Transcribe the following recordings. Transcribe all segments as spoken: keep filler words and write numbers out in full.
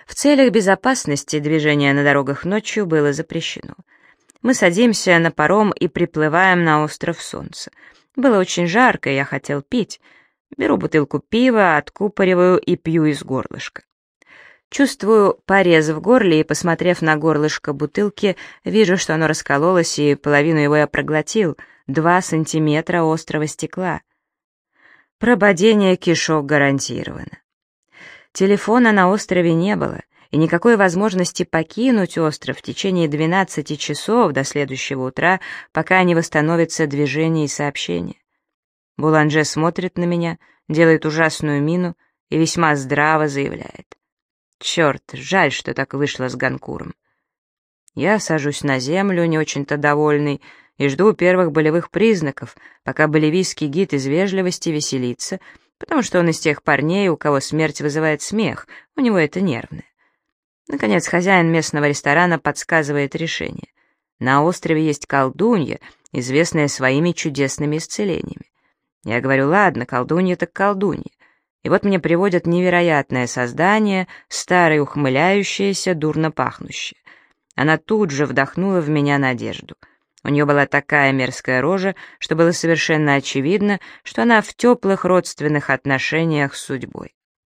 В целях безопасности движение на дорогах ночью было запрещено. Мы садимся на паром и приплываем на остров Солнца. Было очень жарко, и я хотел пить. Беру бутылку пива, откупориваю и пью из горлышка. Чувствую порез в горле, и, посмотрев на горлышко бутылки, вижу, что оно раскололось, и половину его я проглотил. Два сантиметра острого стекла. Прободение кишок гарантировано. Телефона на острове не было, и никакой возможности покинуть остров в течение двенадцати часов до следующего утра, пока не восстановится движение и сообщение. Буланже смотрит на меня, делает ужасную мину и весьма здраво заявляет: «Черт, жаль, что так вышло с Ганкуром». Я сажусь на землю, не очень-то довольный, и жду первых болевых признаков, пока боливийский гид из вежливости веселится, потому что он из тех парней, у кого смерть вызывает смех, у него это нервное. Наконец, хозяин местного ресторана подсказывает решение. На острове есть колдунья, известная своими чудесными исцелениями. Я говорю: ладно, колдунья так колдунья. И вот мне приводят невероятное создание, старое ухмыляющееся, дурно пахнущее. Она тут же вдохнула в меня надежду. У нее была такая мерзкая рожа, что было совершенно очевидно, что она в теплых родственных отношениях с судьбой.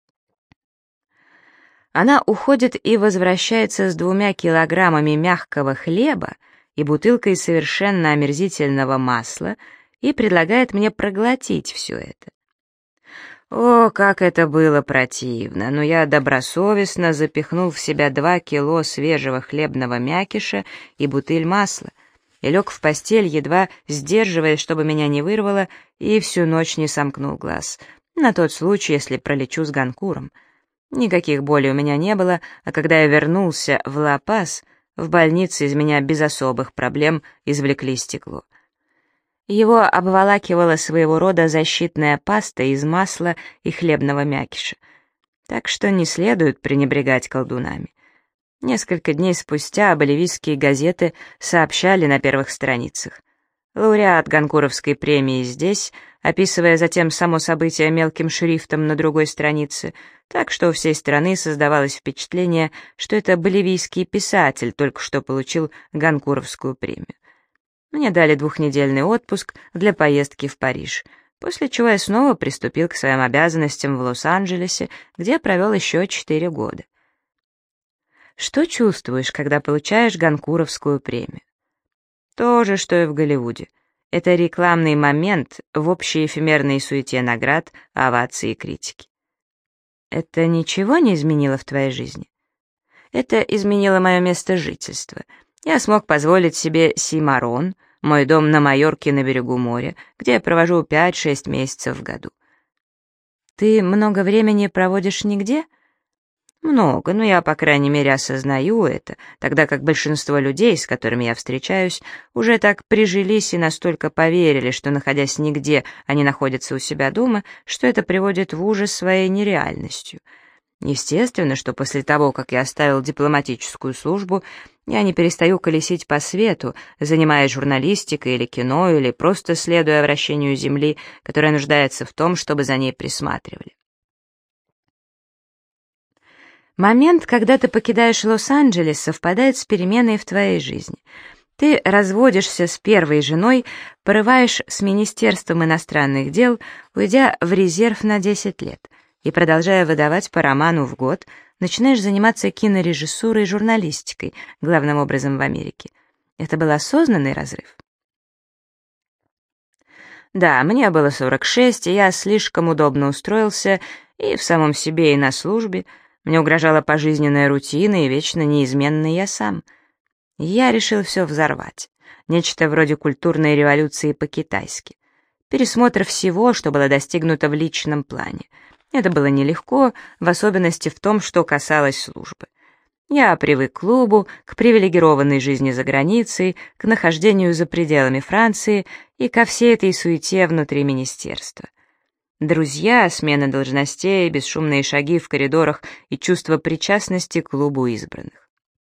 Она уходит и возвращается с двумя килограммами мягкого хлеба и бутылкой совершенно омерзительного масла и предлагает мне проглотить все это. О, как это было противно, но я добросовестно запихнул в себя два кило свежего хлебного мякиша и бутыль масла, и лег в постель, едва сдерживаясь, чтобы меня не вырвало, и всю ночь не сомкнул глаз, на тот случай, если пролечу с Ганкуром. Никаких болей у меня не было, а когда я вернулся в Ла-Пас, в больнице из меня без особых проблем извлекли стекло. Его обволакивала своего рода защитная паста из масла и хлебного мякиша. Так что не следует пренебрегать колдунами. Несколько дней спустя боливийские газеты сообщали на первых страницах: лауреат Ганкуровской премии здесь, описывая затем само событие мелким шрифтом на другой странице, так что у всей страны создавалось впечатление, что это боливийский писатель только что получил Ганкуровскую премию. Мне дали двухнедельный отпуск для поездки в Париж, после чего я снова приступил к своим обязанностям в Лос-Анджелесе, где провел еще четыре года. Что чувствуешь, когда получаешь Ганкуровскую премию? То же, что и в Голливуде. Это рекламный момент в общей эфемерной суете наград, оваций и критики. Это ничего не изменило в твоей жизни? Это изменило мое место жительства. Я смог позволить себе Симарон, мой дом на Майорке на берегу моря, где я провожу пять-шесть месяцев в году. Ты много времени проводишь нигде? Много, но я, по крайней мере, осознаю это, тогда как большинство людей, с которыми я встречаюсь, уже так прижились и настолько поверили, что, находясь нигде, они находятся у себя дома, что это приводит в ужас своей нереальностью. Естественно, что после того, как я оставил дипломатическую службу, я не перестаю колесить по свету, занимаясь журналистикой или кино, или просто следуя вращению Земли, которая нуждается в том, чтобы за ней присматривали. Момент, когда ты покидаешь Лос-Анджелес, совпадает с переменой в твоей жизни. Ты разводишься с первой женой, порываешь с Министерством иностранных дел, уйдя в резерв на десять лет, и, продолжая выдавать по роману в год, начинаешь заниматься кинорежиссурой и журналистикой, главным образом в Америке. Это был осознанный разрыв? Да, мне было сорок шесть, и я слишком удобно устроился и в самом себе, и на службе. Мне угрожала пожизненная рутина и вечно неизменный я сам. Я решил все взорвать. Нечто вроде культурной революции по-китайски. Пересмотр всего, что было достигнуто в личном плане. Это было нелегко, в особенности в том, что касалось службы. Я привык к клубу, к привилегированной жизни за границей, к нахождению за пределами Франции и ко всей этой суете внутри министерства. Друзья, смена должностей, бесшумные шаги в коридорах и чувство причастности к клубу избранных.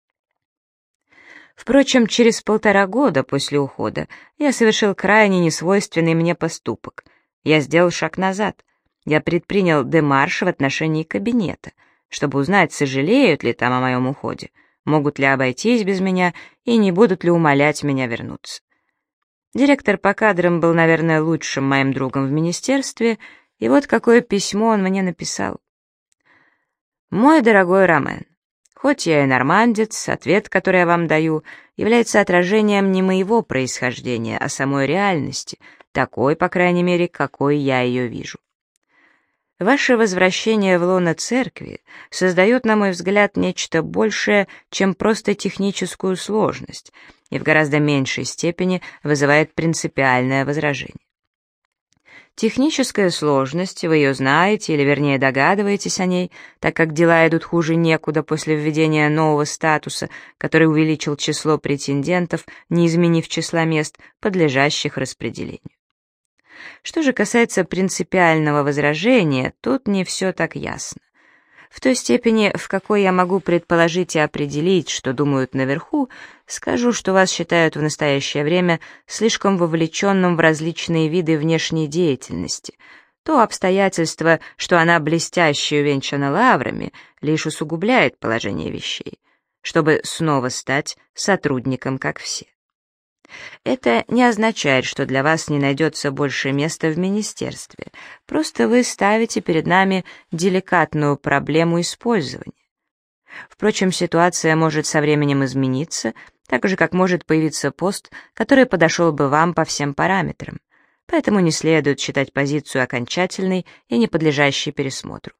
Впрочем, через полтора года после ухода я совершил крайне несвойственный мне поступок. Я сделал шаг назад. Я предпринял демарш в отношении кабинета. чтобы узнать, сожалеют ли там о моем уходе, могут ли обойтись без меня и не будут ли умолять меня вернуться. Директор по кадрам был, наверное, лучшим моим другом в министерстве, и вот какое письмо он мне написал. «Мой дорогой Ромен, хоть я и нормандец, ответ, который я вам даю, является отражением не моего происхождения, а самой реальности, такой, по крайней мере, какой я ее вижу. Ваше возвращение в лоно церкви создает, на мой взгляд, нечто большее, чем просто техническую сложность, и в гораздо меньшей степени вызывает принципиальное возражение. Техническая сложность, вы ее знаете, или вернее догадываетесь о ней, так как дела идут хуже некуда после введения нового статуса, который увеличил число претендентов, не изменив числа мест, подлежащих распределению. Что же касается принципиального возражения, тут не все так ясно. В той степени, в какой я могу предположить и определить, что думают наверху, скажу, что вас считают в настоящее время слишком вовлеченным в различные виды внешней деятельности. То обстоятельство, что она блестяще увенчана лаврами, лишь усугубляет положение вещей, чтобы снова стать сотрудником, как все. Это не означает, что для вас не найдется больше места в министерстве. Просто вы ставите перед нами деликатную проблему использования. Впрочем, ситуация может со временем измениться, так же, как может появиться пост, который подошел бы вам по всем параметрам. Поэтому не следует считать позицию окончательной и не подлежащей пересмотру.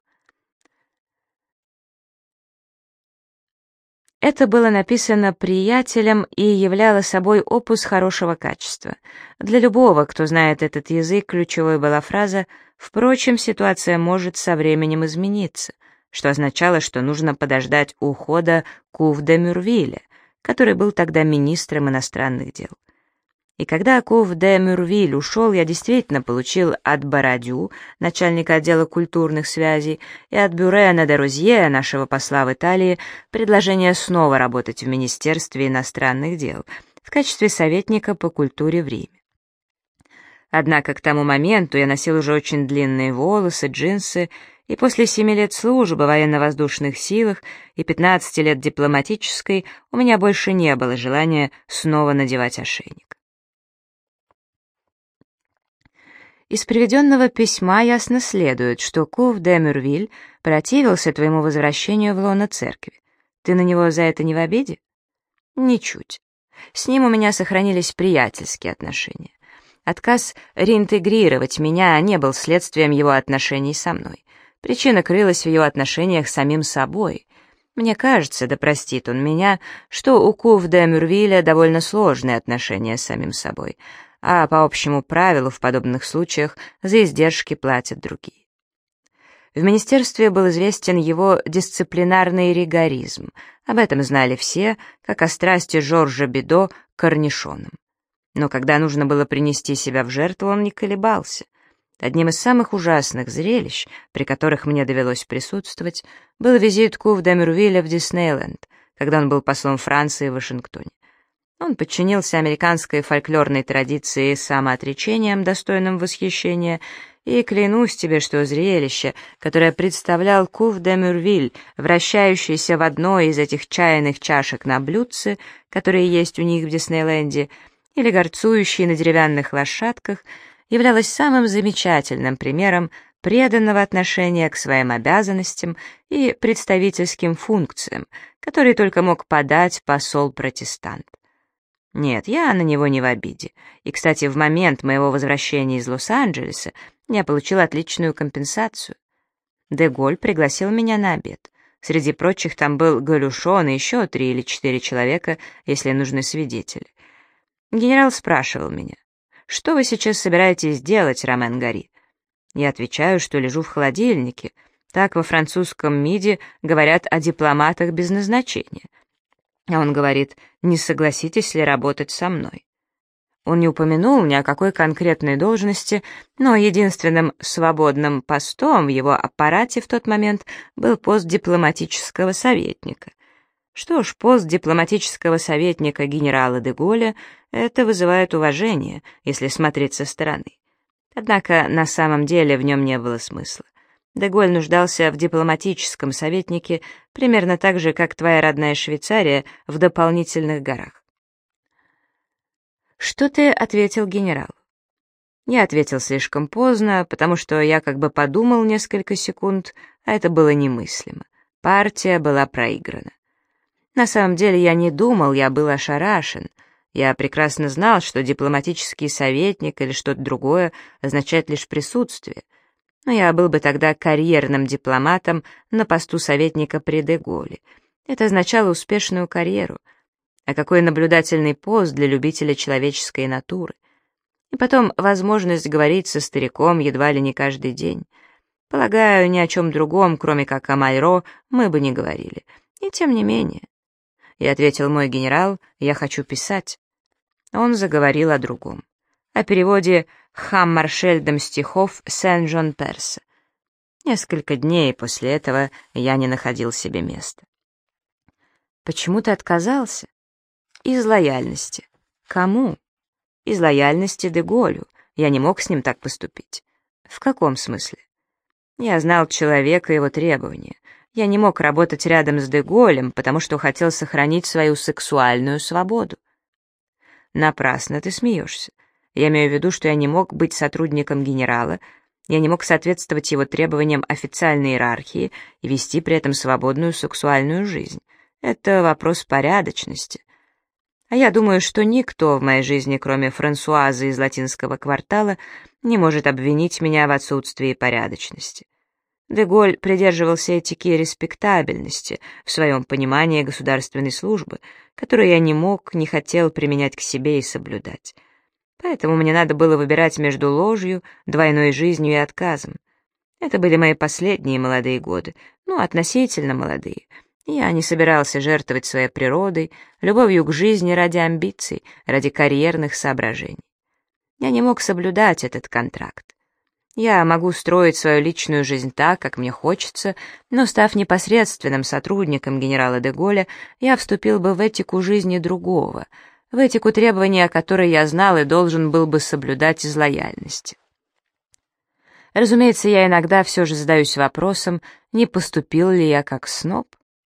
Это было написано приятелем и являло собой опус хорошего качества. Для любого, кто знает этот язык, ключевой была фраза «Впрочем, ситуация может со временем измениться», что означало, что нужно подождать ухода Кув де Мюрвиля, который был тогда министром иностранных дел. И когда Кув де Мюрвиль ушел, я действительно получил от Барадю, начальника отдела культурных связей, и от Бюрена де Розье, нашего посла в Италии, предложение снова работать в Министерстве иностранных дел в качестве советника по культуре в Риме. Однако к тому моменту я носил уже очень длинные волосы, джинсы, и после семи лет службы в военно-воздушных силах и пятнадцати лет дипломатической у меня больше не было желания снова надевать ошейник. Из приведенного письма ясно следует, что Кув де Мюрвиль противился твоему возвращению в лоно церкви. Ты на него за это не в обиде? Ничуть. С ним у меня сохранились приятельские отношения. Отказ реинтегрировать меня не был следствием его отношений со мной. Причина крылась в его отношениях с самим собой. Мне кажется, да простит он меня, что у Кув де Мюрвиля довольно сложные отношения с самим собой, а по общему правилу в подобных случаях за издержки платят другие. В министерстве был известен его дисциплинарный ригоризм. Об этом знали все, как о страсти Жоржа Бидо к корнишонам. Но когда нужно было принести себя в жертву, он не колебался. Одним из самых ужасных зрелищ, при которых мне довелось присутствовать, был визит Кув де Мюрвиля в Диснейленд, когда он был послом Франции в Вашингтоне. Он подчинился американской фольклорной традиции самоотречением, достойным восхищения, и клянусь тебе, что зрелище, которое представлял Кув де Мюрвиль, вращающийся в одной из этих чайных чашек на блюдце, которые есть у них в Диснейленде, или горцующий на деревянных лошадках, являлось самым замечательным примером преданного отношения к своим обязанностям и представительским функциям, которые только мог подать посол-протестант. Нет, я на него не в обиде. И, кстати, в момент моего возвращения из Лос-Анджелеса я получил отличную компенсацию. Де Голь пригласил меня на обед. Среди прочих там был Галюшон и еще три или четыре человека, если нужны свидетели. Генерал спрашивал меня: «Что вы сейчас собираетесь делать, Ромен Гори?» Я отвечаю, что лежу в холодильнике. Так во французском МИДе говорят о дипломатах без назначения. А он говорит: «Не согласитесь ли работать со мной?» Он не упомянул ни о какой конкретной должности, но единственным свободным постом в его аппарате в тот момент был пост дипломатического советника. Что ж, пост дипломатического советника генерала де Голля — это вызывает уважение, если смотреть со стороны. Однако на самом деле в нем не было смысла. Де-Голь нуждался в дипломатическом советнике примерно так же, как твоя родная Швейцария в дополнительных горах. «Что ты ответил генералу?» Я ответил слишком поздно, потому что я как бы подумал несколько секунд, а это было немыслимо. Партия была проиграна. На самом деле я не думал, я был ошарашен. Я прекрасно знал, что дипломатический советник или что-то другое означает лишь присутствие. Но я был бы тогда карьерным дипломатом на посту советника при Де-Голле. Это означало успешную карьеру. А какой наблюдательный пост для любителя человеческой натуры. И потом возможность говорить со стариком едва ли не каждый день. Полагаю, ни о чем другом, кроме как о Майро, мы бы не говорили. И тем не менее. И ответил мой генерал: «Я хочу писать». Он заговорил о другом. О переводе Хаммаршельдом стихов Сен-Жон-Перса. Несколько дней после этого я не находил себе места. «Почему ты отказался?» «Из лояльности». «Кому?» «Из лояльности Де-Голлю. Я не мог с ним так поступить». «В каком смысле?» «Я знал человека и его требования. Я не мог работать рядом с Де-Голлем, потому что хотел сохранить свою сексуальную свободу». «Напрасно ты смеешься. Я имею в виду, что я не мог быть сотрудником генерала, я не мог соответствовать его требованиям официальной иерархии и вести при этом свободную сексуальную жизнь. Это вопрос порядочности. А я думаю, что никто в моей жизни, кроме Франсуазы из латинского квартала, не может обвинить меня в отсутствии порядочности. Де-Голль придерживался этики и респектабельности в своем понимании государственной службы, которую я не мог, не хотел применять к себе и соблюдать. Поэтому мне надо было выбирать между ложью, двойной жизнью и отказом. Это были мои последние молодые годы, ну, относительно молодые. Я не собирался жертвовать своей природой, любовью к жизни ради амбиций, ради карьерных соображений. Я не мог соблюдать этот контракт. Я могу строить свою личную жизнь так, как мне хочется, но, став непосредственным сотрудником генерала Де-Голля, я вступил бы в этику жизни другого, в этику требования, которые я знал и должен был бы соблюдать из лояльности. Разумеется, я иногда все же задаюсь вопросом, не поступил ли я как сноб.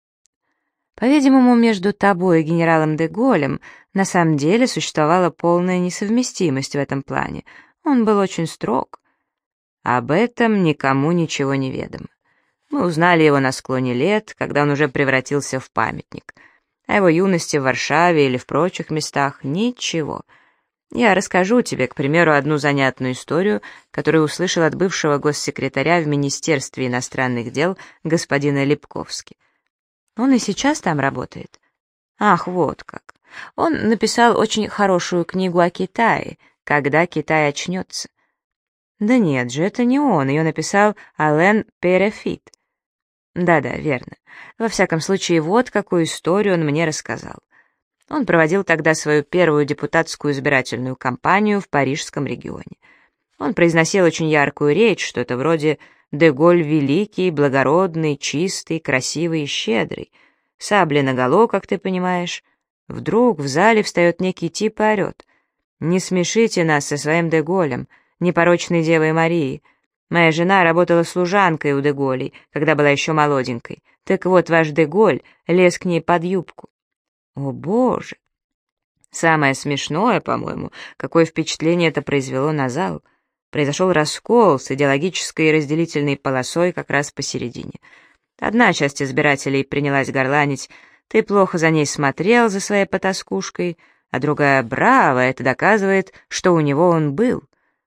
По-видимому, между тобой и генералом Де-Голлем на самом деле существовала полная несовместимость в этом плане. Он был очень строг. Об этом никому ничего не ведомо. Мы узнали его на склоне лет, когда он уже превратился в памятник. О его юности в Варшаве или в прочих местах — ничего. Я расскажу тебе, к примеру, одну занятную историю, которую услышал от бывшего госсекретаря в Министерстве иностранных дел господина Липковски. Он и сейчас там работает? Ах, вот как. Он написал очень хорошую книгу о Китае, «Когда Китай очнется». Да нет же, это не он, ее написал Ален Перефит. Да-да, верно. Во всяком случае, вот какую историю он мне рассказал. Он проводил тогда свою первую депутатскую избирательную кампанию в парижском регионе. Он произносил очень яркую речь, что-то вроде «Де-Голль великий, благородный, чистый, красивый и щедрый. Сабли наголо, как ты понимаешь». Вдруг в зале встает некий тип и орет: «Не смешите нас со своим Де-Голлем, непорочной Девой Марии. Моя жена работала служанкой у Де-Голлей, когда была еще молоденькой. Так вот, ваш Де-Голль лез к ней под юбку». О, Боже! Самое смешное, по-моему, какое впечатление это произвело на зал. Произошел раскол с идеологической и разделительной полосой как раз посередине. Одна часть избирателей принялась горланить: «Ты плохо за ней смотрел, за своей потаскушкой», а другая: «Браво, это доказывает, что у него он был».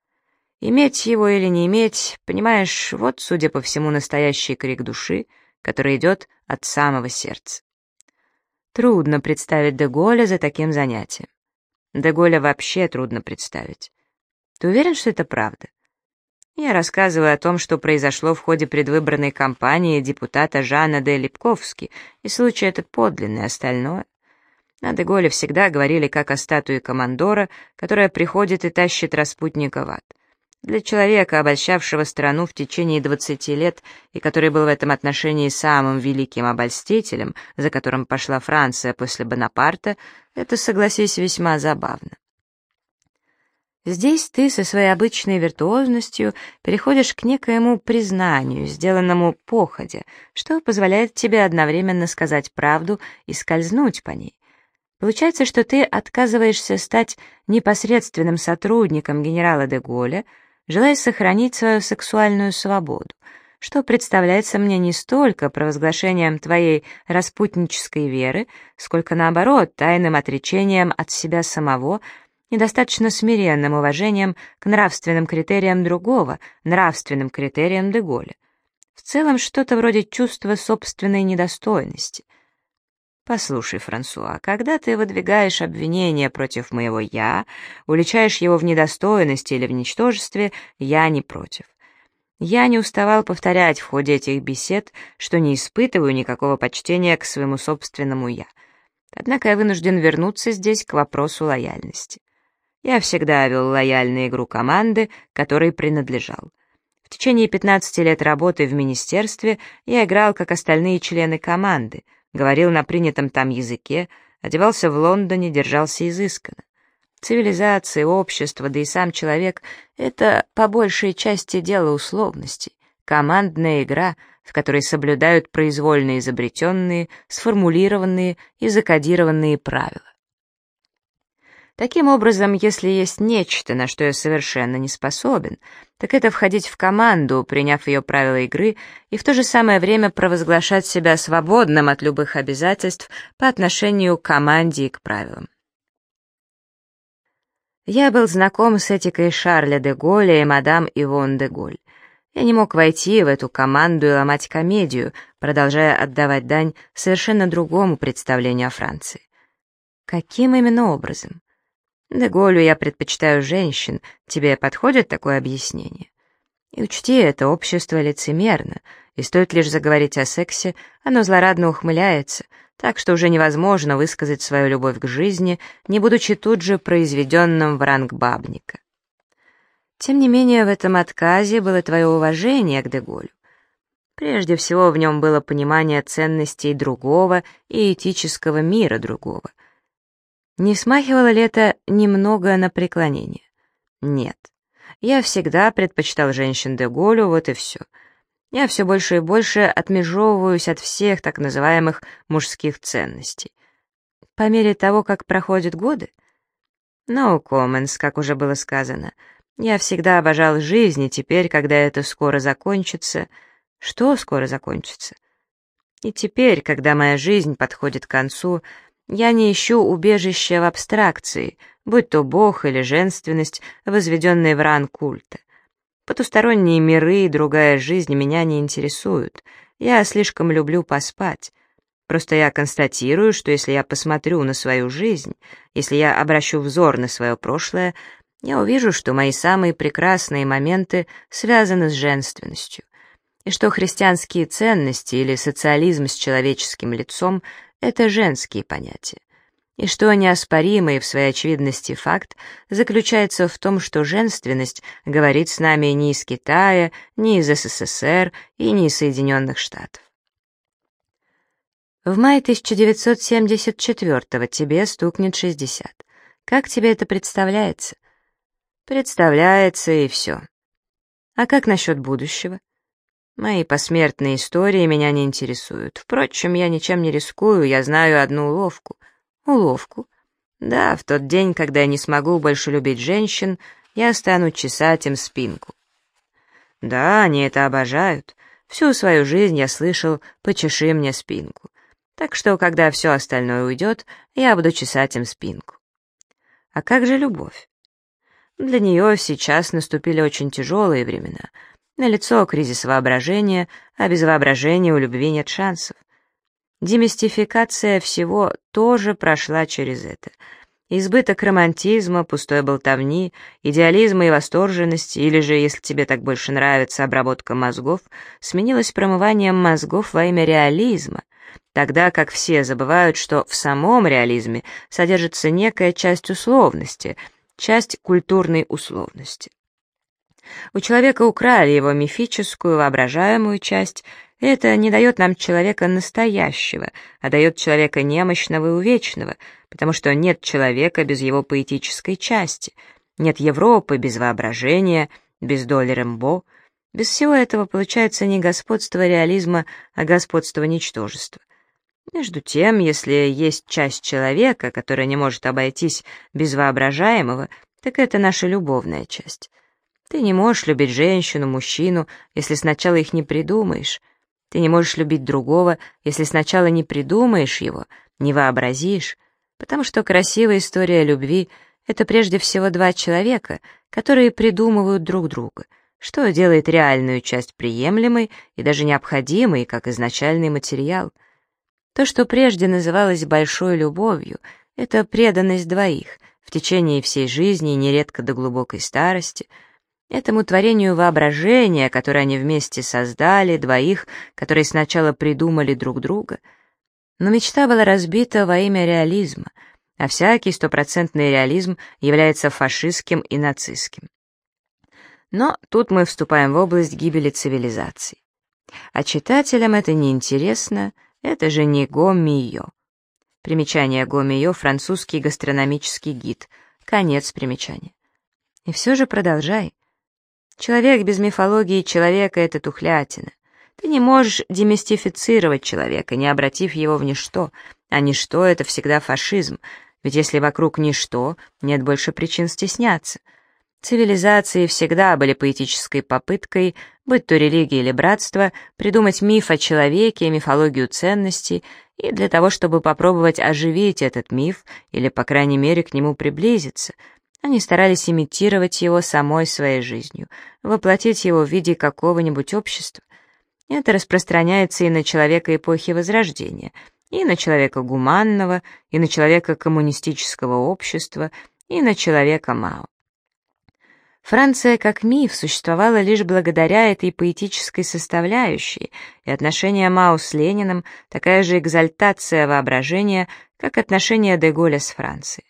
Иметь его или не иметь, понимаешь, вот, судя по всему, настоящий крик души, который идет от самого сердца. Трудно представить Де-Голля за таким занятием. Де-Голля вообще трудно представить. Ты уверен, что это правда? Я рассказываю о том, что произошло в ходе предвыборной кампании депутата Жана де Липковски, и случай этот подлинный, остальное. О Де-Голле всегда говорили как о статуе командора, которая приходит и тащит распутника в ад. Для человека, обольщавшего страну в течение двадцати лет и который был в этом отношении самым великим обольстителем, за которым пошла Франция после Бонапарта, это, согласись, весьма забавно. Здесь ты со своей обычной виртуозностью переходишь к некоему признанию, сделанному походя, что позволяет тебе одновременно сказать правду и скользнуть по ней. Получается, что ты отказываешься стать непосредственным сотрудником генерала де Голля, желая сохранить свою сексуальную свободу, что представляется мне не столько провозглашением твоей распутнической веры, сколько, наоборот, тайным отречением от себя самого, недостаточно смиренным уважением к нравственным критериям другого, нравственным критериям де Голля. В целом, что-то вроде чувства собственной недостойности. Послушай, Франсуа, когда ты выдвигаешь обвинения против моего «я», уличаешь его в недостойности или в ничтожестве, я не против. Я не уставал повторять в ходе этих бесед, что не испытываю никакого почтения к своему собственному «я». Однако я вынужден вернуться здесь к вопросу лояльности. Я всегда вел лояльную игру команды, которой принадлежал. В течение пятнадцати лет работы в министерстве я играл, как остальные члены команды, говорил на принятом там языке, одевался в Лондоне, держался изысканно. Цивилизация, общество, да и сам человек — это по большей части дело условностей, командная игра, в которой соблюдают произвольно изобретенные, сформулированные и закодированные правила. Таким образом, если есть нечто, на что я совершенно не способен, так это входить в команду, приняв ее правила игры, и в то же самое время провозглашать себя свободным от любых обязательств по отношению к команде и к правилам. Я был знаком с этикой Шарля де Голля и мадам Ивон де Голь. Я не мог войти в эту команду и ломать комедию, продолжая отдавать дань совершенно другому представлению о Франции. Каким именно образом? Де Голлю я предпочитаю женщин, тебе подходит такое объяснение? И учти, это общество лицемерно, и стоит лишь заговорить о сексе, оно злорадно ухмыляется, так что уже невозможно высказать свою любовь к жизни, не будучи тут же произведенным в ранг бабника. Тем не менее, в этом отказе было твое уважение к де Голлю. Прежде всего, в нем было понимание ценностей другого и этического мира другого. Не смахивало ли это немного на преклонение? Нет. Я всегда предпочитал женщин де Голлю, вот и все. Я все больше и больше отмежевываюсь от всех так называемых мужских ценностей. По мере того, как проходят годы? No comments, как уже было сказано. Я всегда обожал жизнь, и теперь, когда это скоро закончится... Что скоро закончится? И теперь, когда моя жизнь подходит к концу, я не ищу убежища в абстракции, будь то Бог или женственность, возведенные в ранг культа. Потусторонние миры и другая жизнь меня не интересуют. Я слишком люблю поспать. Просто я констатирую, что если я посмотрю на свою жизнь, если я обращу взор на свое прошлое, я увижу, что мои самые прекрасные моменты связаны с женственностью, и что христианские ценности или социализм с человеческим лицом — это женские понятия, и что неоспоримый в своей очевидности факт заключается в том, что женственность говорит с нами не из Китая, не из СССР и не из Соединенных Штатов. В мае тысяча девятьсот семьдесят четвёртого тебе стукнет шестьдесят. Как тебе это представляется? Представляется, и все. А как насчет будущего? Мои посмертные истории меня не интересуют. Впрочем, я ничем не рискую, я знаю одну уловку. Уловку? Да, в тот день, когда я не смогу больше любить женщин, я стану чесать им спинку. Да, они это обожают. Всю свою жизнь я слышал «почеши мне спинку». Так что, когда все остальное уйдет, я буду чесать им спинку. А как же любовь? Для нее сейчас наступили очень тяжелые времена. Налицо кризис воображения, а без воображения у любви нет шансов. Демистификация всего тоже прошла через это. Избыток романтизма, пустой болтовни, идеализма и восторженности, или же, если тебе так больше нравится обработка мозгов, сменилось промыванием мозгов во имя реализма, тогда как все забывают, что в самом реализме содержится некая часть условности, часть культурной условности. У человека украли его мифическую, воображаемую часть, и это не дает нам человека настоящего, а дает человека немощного и увечного, потому что нет человека без его поэтической части, Нет Европы без воображения, без доли Рэмбо. Без всего этого получается не господство реализма, а господство ничтожества. Между тем, если есть часть человека, которая не может обойтись без воображаемого, так это наша любовная часть. Ты не можешь любить женщину, мужчину, если сначала их не придумаешь. Ты не можешь любить другого, если сначала не придумаешь его, не вообразишь, потому что красивая история любви — это прежде всего два человека, которые придумывают друг друга, что делает реальную часть приемлемой и даже необходимой, как изначальный материал. То, что прежде называлось большой любовью, это преданность двоих в течение всей жизни и нередко до глубокой старости, этому творению воображения, которое они вместе создали, двоих, которые сначала придумали друг друга. Но мечта была разбита во имя реализма, а всякий стопроцентный реализм является фашистским и нацистским. Но тут мы вступаем в область гибели цивилизации. А читателям это неинтересно, это же не Гомийо. Примечание Гомийо — французский гастрономический гид. Конец примечания. И все же продолжай. Человек без мифологии человека — это тухлятина. Ты не можешь демистифицировать человека, не обратив его в ничто, а ничто — это всегда фашизм, ведь если вокруг ничто, нет больше причин стесняться. Цивилизации всегда были поэтической попыткой, будь то религия или братство, придумать миф о человеке, мифологию ценностей, и для того, чтобы попробовать оживить этот миф или, по крайней мере, к нему приблизиться. Они старались имитировать его самой своей жизнью, воплотить его в виде какого-нибудь общества. Это распространяется и на человека эпохи Возрождения, и на человека гуманного, и на человека коммунистического общества, и на человека Мао. Франция как миф существовала лишь благодаря этой поэтической составляющей, и отношение Мао с Лениным — такая же экзальтация воображения, как отношение де Голля с Францией.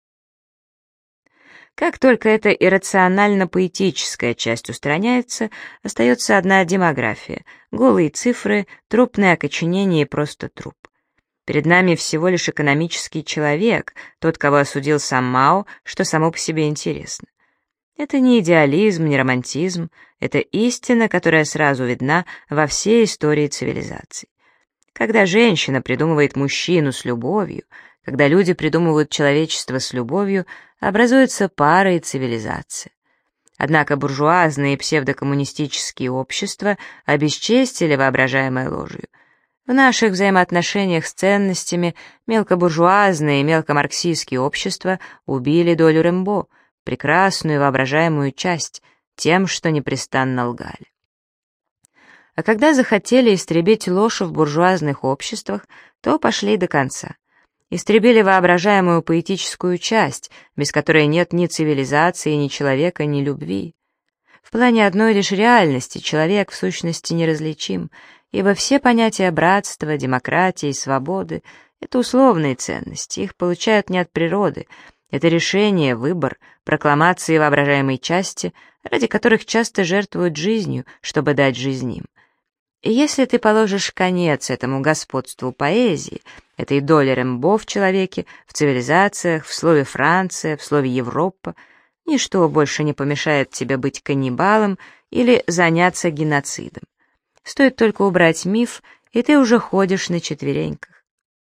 Как только эта иррационально-поэтическая часть устраняется, остается одна демография, голые цифры, трупное окоченение и просто труп. Перед нами всего лишь экономический человек, тот, кого осудил сам Мао, что само по себе интересно. Это не идеализм, не романтизм, это истина, которая сразу видна во всей истории цивилизации. Когда женщина придумывает мужчину с любовью, когда люди придумывают человечество с любовью, образуется пара и цивилизация. Однако буржуазные и псевдокоммунистические общества обесчестили воображаемой ложью. В наших взаимоотношениях с ценностями мелкобуржуазные и мелкомарксистские общества убили долю Рэмбо, прекрасную воображаемую часть, тем, что непрестанно лгали. А когда захотели истребить ложь в буржуазных обществах, то пошли до конца. Истребили воображаемую поэтическую часть, без которой нет ни цивилизации, ни человека, ни любви. В плане одной лишь реальности человек в сущности неразличим, ибо все понятия братства, демократии, свободы — это условные ценности, их получают не от природы. Это решение, выбор, прокламации воображаемой части, ради которых часто жертвуют жизнью, чтобы дать жизнь им. И если ты положишь конец этому господству поэзии, этой доле Рэмбо в человеке, в цивилизациях, в слове «Франция», в слове «Европа», ничто больше не помешает тебе быть каннибалом или заняться геноцидом. Стоит только убрать миф, и ты уже ходишь на четвереньках.